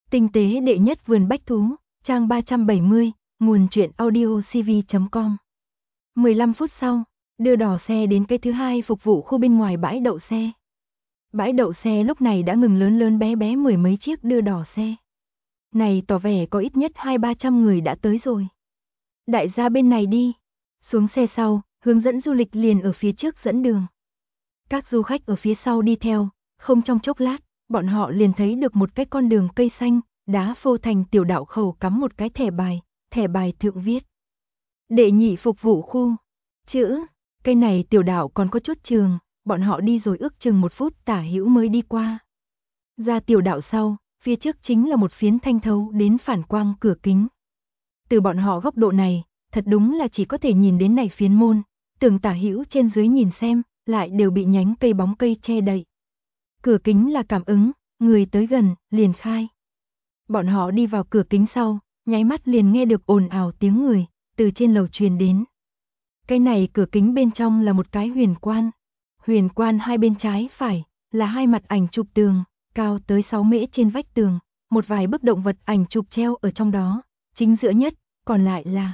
Tinh tế đệ nhất vườn bách thú, trang 370, nguồn truyện audiocv.com. 15 phút sau, đưa đò xe đến cái thứ hai phục vụ khu bên ngoài bãi đậu xe. Bãi đậu xe lúc này đã ngừng lớn lớn bé bé mười mấy chiếc đưa đò xe. Này tỏ vẻ có ít nhất 200-300 người đã tới rồi. Đại gia bên này đi. Xuống xe sau, hướng dẫn du lịch liền ở phía trước dẫn đường. Các du khách ở phía sau đi theo, không trong chốc lát, bọn họ liền thấy được một cái con đường cây xanh, đá phô thành tiểu đạo khẩu cắm một cái thẻ bài thượng viết. Đệ nhị phục vụ khu. Chữ, cây này tiểu đạo còn có chút trường, bọn họ đi rồi ước chừng 1 phút tả hữu mới đi qua. Ra tiểu đạo sau, phía trước chính là một phiến thanh thấu đến phản quang cửa kính. Từ bọn họ góc độ này, thật đúng là chỉ có thể nhìn đến này phiến môn, tường tả hữu trên dưới nhìn xem, lại đều bị nhánh cây bóng cây che đậy. Cửa kính là cảm ứng, người tới gần, liền khai. Bọn họ đi vào cửa kính sau, nháy mắt liền nghe được ồn ào tiếng người, từ trên lầu truyền đến. Cái này cửa kính bên trong là một cái huyền quan. Huyền quan hai bên trái phải, là hai mặt ảnh chụp tường, cao tới 6 mễ trên vách tường, một vài bức động vật ảnh chụp treo ở trong đó, chính giữa nhất, còn lại là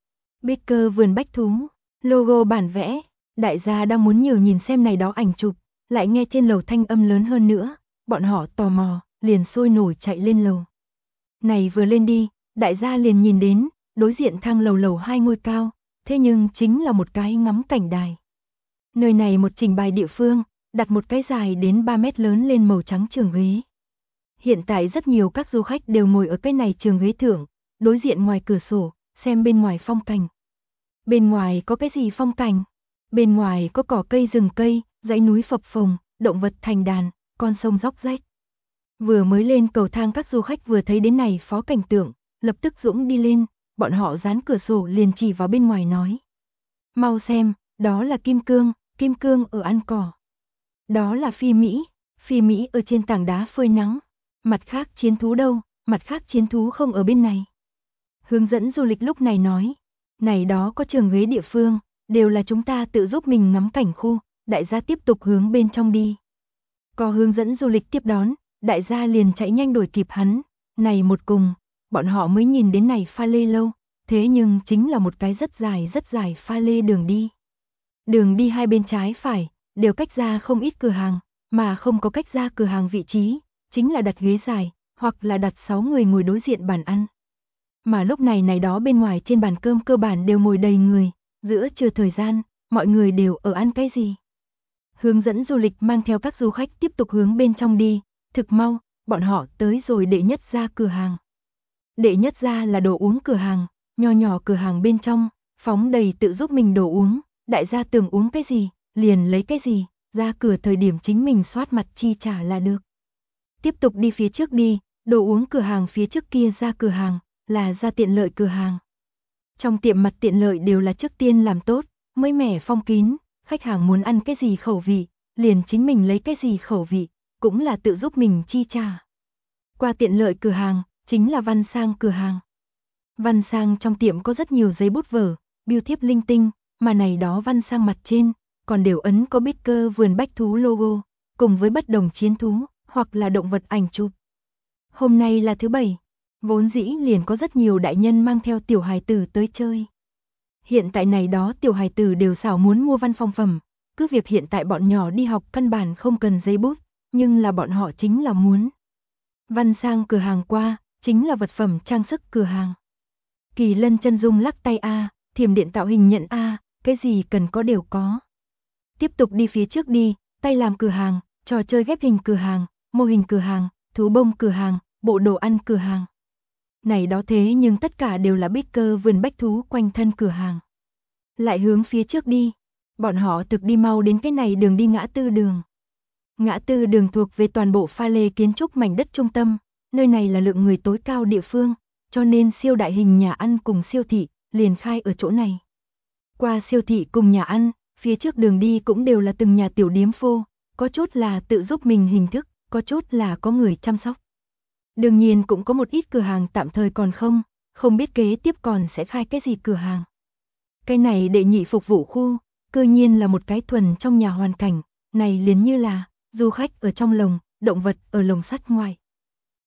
Baker vườn bách thú, logo bản vẽ. Đại gia đang muốn nhiều nhìn xem này đó ảnh chụp, lại nghe trên lầu thanh âm lớn hơn nữa, bọn họ tò mò, liền sôi nổi chạy lên lầu. Này vừa lên đi, đại gia liền nhìn đến, đối diện thang lầu 2 ngôi cao, thế nhưng chính là một cái ngắm cảnh đài. Nơi này một trình bày địa phương, đặt một cái dài đến 3 mét lớn lên màu trắng trường ghế. Hiện tại rất nhiều các du khách đều ngồi ở cái này trường ghế thượng, đối diện ngoài cửa sổ, xem bên ngoài phong cảnh. Bên ngoài có cái gì phong cảnh? Bên ngoài có cỏ cây rừng cây, dãy núi phập phồng, động vật thành đàn, con sông róc rách. Vừa mới lên cầu thang các du khách vừa thấy đến này phó cảnh tượng, lập tức dũng đi lên, bọn họ dán cửa sổ liền chỉ vào bên ngoài nói. Mau xem, đó là kim cương ở ăn cỏ. Đó là phi Mỹ ở trên tảng đá phơi nắng. Mặt khác chiến thú đâu, mặt khác chiến thú không ở bên này. Hướng dẫn du lịch lúc này nói, này đó có trường ghế địa phương, đều là chúng ta tự giúp mình ngắm cảnh khu, đại gia tiếp tục hướng bên trong đi. Có hướng dẫn du lịch tiếp đón, đại gia liền chạy nhanh đuổi kịp hắn, này một cùng, bọn họ mới nhìn đến này pha lê lâu, thế nhưng chính là một cái rất dài pha lê đường đi. Đường đi hai bên trái phải, đều cách ra không ít cửa hàng, mà không có cách ra cửa hàng vị trí, chính là đặt ghế dài, hoặc là đặt 6 người ngồi đối diện bàn ăn. Mà lúc này này đó bên ngoài trên bàn cơm cơ bản đều ngồi đầy người, giữa trưa thời gian, mọi người đều ở ăn cái gì. Hướng dẫn du lịch mang theo các du khách tiếp tục hướng bên trong đi, thực mau, bọn họ tới rồi đệ nhất gia cửa hàng. Đệ nhất gia là đồ uống cửa hàng, nho nhỏ cửa hàng bên trong, phóng đầy tự giúp mình đồ uống, đại gia tưởng uống cái gì, liền lấy cái gì, ra cửa thời điểm chính mình soát mặt chi trả là được. Tiếp tục đi phía trước đi, đồ uống cửa hàng phía trước kia ra cửa hàng, là ra tiện lợi cửa hàng. Trong tiệm mặt tiện lợi đều là trước tiên làm tốt, mới mẻ phong kín, khách hàng muốn ăn cái gì khẩu vị, liền chính mình lấy cái gì khẩu vị, cũng là tự giúp mình chi trả. Qua tiện lợi cửa hàng, chính là Văn Sang cửa hàng. Văn Sang trong tiệm có rất nhiều giấy bút vở, bưu thiếp linh tinh, mà này đó Văn Sang mặt trên, còn đều ấn có Baker vườn bách thú logo, cùng với bất đồng chiến thú, hoặc là động vật ảnh chụp. Hôm nay là thứ Bảy, vốn dĩ liền có rất nhiều đại nhân mang theo tiểu hài tử tới chơi. Hiện tại này đó tiểu hài tử đều xảo muốn mua văn phòng phẩm, cứ việc hiện tại bọn nhỏ đi học căn bản không cần giấy bút, nhưng là bọn họ chính là muốn. Văn Sang cửa hàng qua, chính là vật phẩm trang sức cửa hàng. Kỳ lân chân dung lắc tay A, thiểm điện tạo hình nhận A, cái gì cần có đều có. Tiếp tục đi phía trước đi, tay làm cửa hàng, trò chơi ghép hình cửa hàng, mô hình cửa hàng, thú bông cửa hàng, bộ đồ ăn cửa hàng. Này đó thế nhưng tất cả đều là Baker vườn bách thú quanh thân cửa hàng. Lại hướng phía trước đi, bọn họ thực đi mau đến cái này đường đi ngã tư đường. Ngã tư đường thuộc về toàn bộ pha lê kiến trúc mảnh đất trung tâm, nơi này là lượng người tối cao địa phương, cho nên siêu đại hình nhà ăn cùng siêu thị liền khai ở chỗ này. Qua siêu thị cùng nhà ăn, phía trước đường đi cũng đều là từng nhà tiểu điếm phô, có chút là tự giúp mình hình thức, có chút là có người chăm sóc. Đương nhiên cũng có một ít cửa hàng tạm thời còn không biết kế tiếp còn sẽ khai cái gì cửa hàng. Cái này đệ nhị phục vụ khu, cơ nhiên là một cái thuần trong nhà hoàn cảnh, này liền như là du khách ở trong lồng, động vật ở lồng sắt ngoài.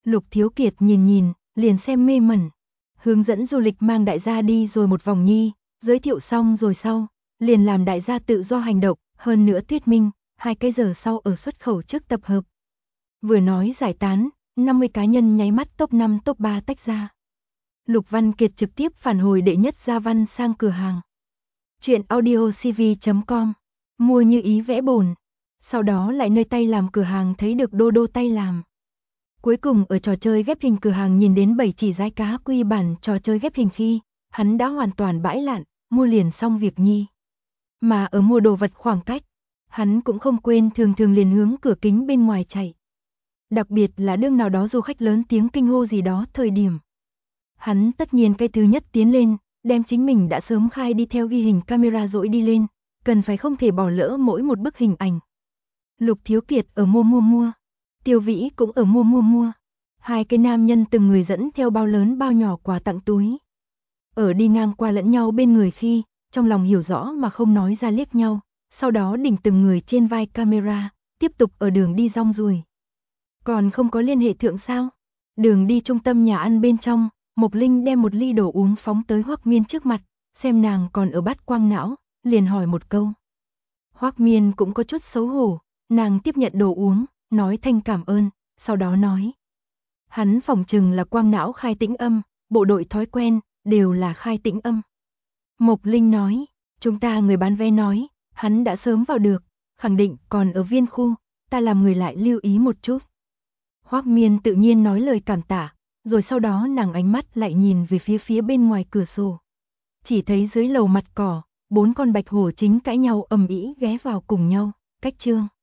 Lục Thiếu Kiệt nhìn, liền xem mê mẩn. Hướng dẫn du lịch mang đại gia đi rồi một vòng nhi, giới thiệu xong rồi sau, liền làm đại gia tự do hành động, hơn nữa thuyết minh, 2 cái giờ sau ở xuất khẩu trước tập hợp. Vừa nói giải tán, 50 cá nhân nháy mắt top 5 top 3 tách ra. Lục Văn Kiệt trực tiếp phản hồi đệ nhất gia văn sang cửa hàng. Chuyện audiocv.com, mua như ý vẽ bổn. Sau đó lại nơi tay làm cửa hàng thấy được đô đô tay làm. Cuối cùng ở trò chơi ghép hình cửa hàng nhìn đến 7 chỉ rái cá quy bản trò chơi ghép hình khi, hắn đã hoàn toàn bãi lạn, mua liền xong việc nhi. Mà ở mua đồ vật khoảng cách, hắn cũng không quên thường liền hướng cửa kính bên ngoài chạy. Đặc biệt là đương nào đó du khách lớn tiếng kinh hô gì đó thời điểm. Hắn tất nhiên cái thứ nhất tiến lên, đem chính mình đã sớm khai đi theo ghi hình camera dỗi đi lên, cần phải không thể bỏ lỡ mỗi một bức hình ảnh. Lục Thiếu Kiệt ở mua. Tiêu Vĩ cũng ở mua. 2 cái nam nhân từng người dẫn theo bao lớn bao nhỏ quà tặng túi. Ở đi ngang qua lẫn nhau bên người khi, trong lòng hiểu rõ mà không nói ra liếc nhau, sau đó đỉnh từng người trên vai camera, tiếp tục ở đường đi rong ruổi. Còn không có liên hệ thượng sao? Đường đi trung tâm nhà ăn bên trong, Mộc Linh đem một ly đồ uống phóng tới Hoắc Miên trước mặt, xem nàng còn ở bát quang não, liền hỏi một câu. Hoắc Miên cũng có chút xấu hổ, nàng tiếp nhận đồ uống, nói thanh cảm ơn, sau đó nói. Hắn phỏng chừng là quang não khai tĩnh âm, bộ đội thói quen, đều là khai tĩnh âm. Mộc Linh nói, chúng ta người bán vé nói, hắn đã sớm vào được, khẳng định còn ở viên khu, ta làm người lại lưu ý một chút. Hoắc Miên tự nhiên nói lời cảm tạ, rồi sau đó nàng ánh mắt lại nhìn về phía bên ngoài cửa sổ. Chỉ thấy dưới lầu mặt cỏ, 4 con bạch hổ chính cãi nhau ầm ĩ ghé vào cùng nhau, cách chương.